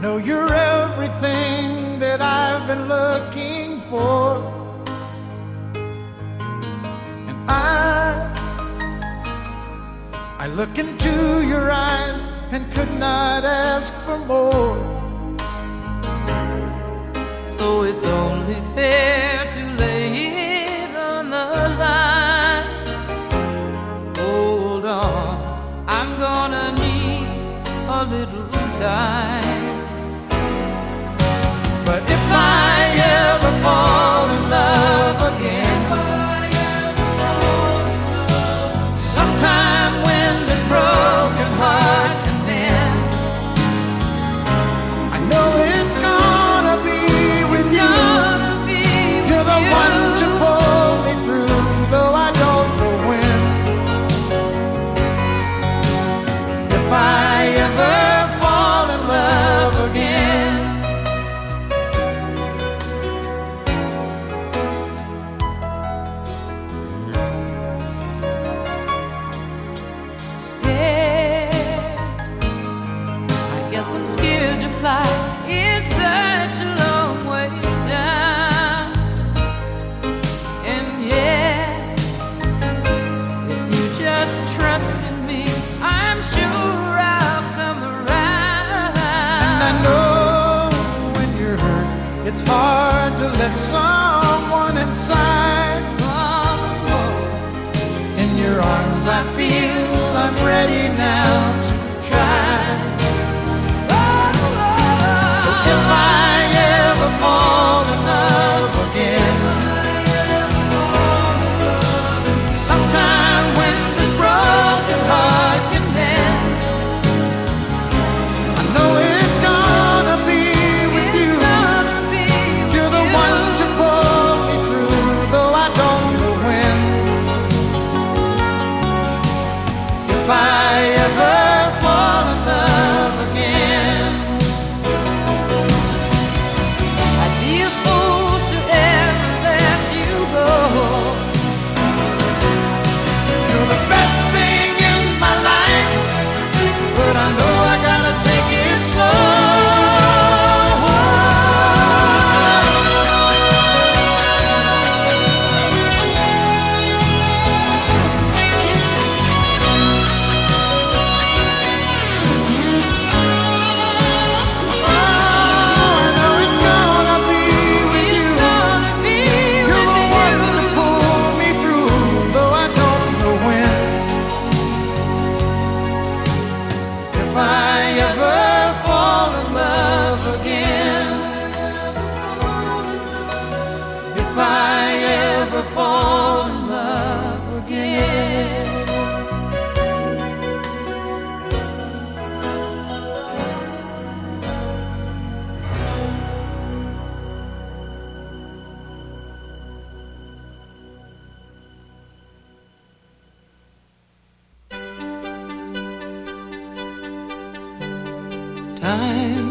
know you're everything that I've been looking for. And I look into your eyes and could not ask for more. So it's only fair to lay it on the line. Hold on, I'm gonna need a little time. But if I ever fall in love again, sometime when this broken heart can mend, I know it's gonna be with you. You're the one to pull me through, though I don't know when. If I ever fall in love again, I'm scared to fly, it's such a long way down. And yeah, if you just trust in me, I'm sure I'll come around. and I know when you're hurt, it's hard to let someone inside. In your arms I feel I'm ready now to try. If I ever fall in love again, sometime when this broken heart can mend, I know it's gonna be with you. You're the one to pull me through, though I don't know when. If I ever fall in love again, but I know I gotta take it slow. I know it's gonna be with you. You're the one to pull me through, though I don't know when. If I ever fall in love again, if I ever fall in love again. Time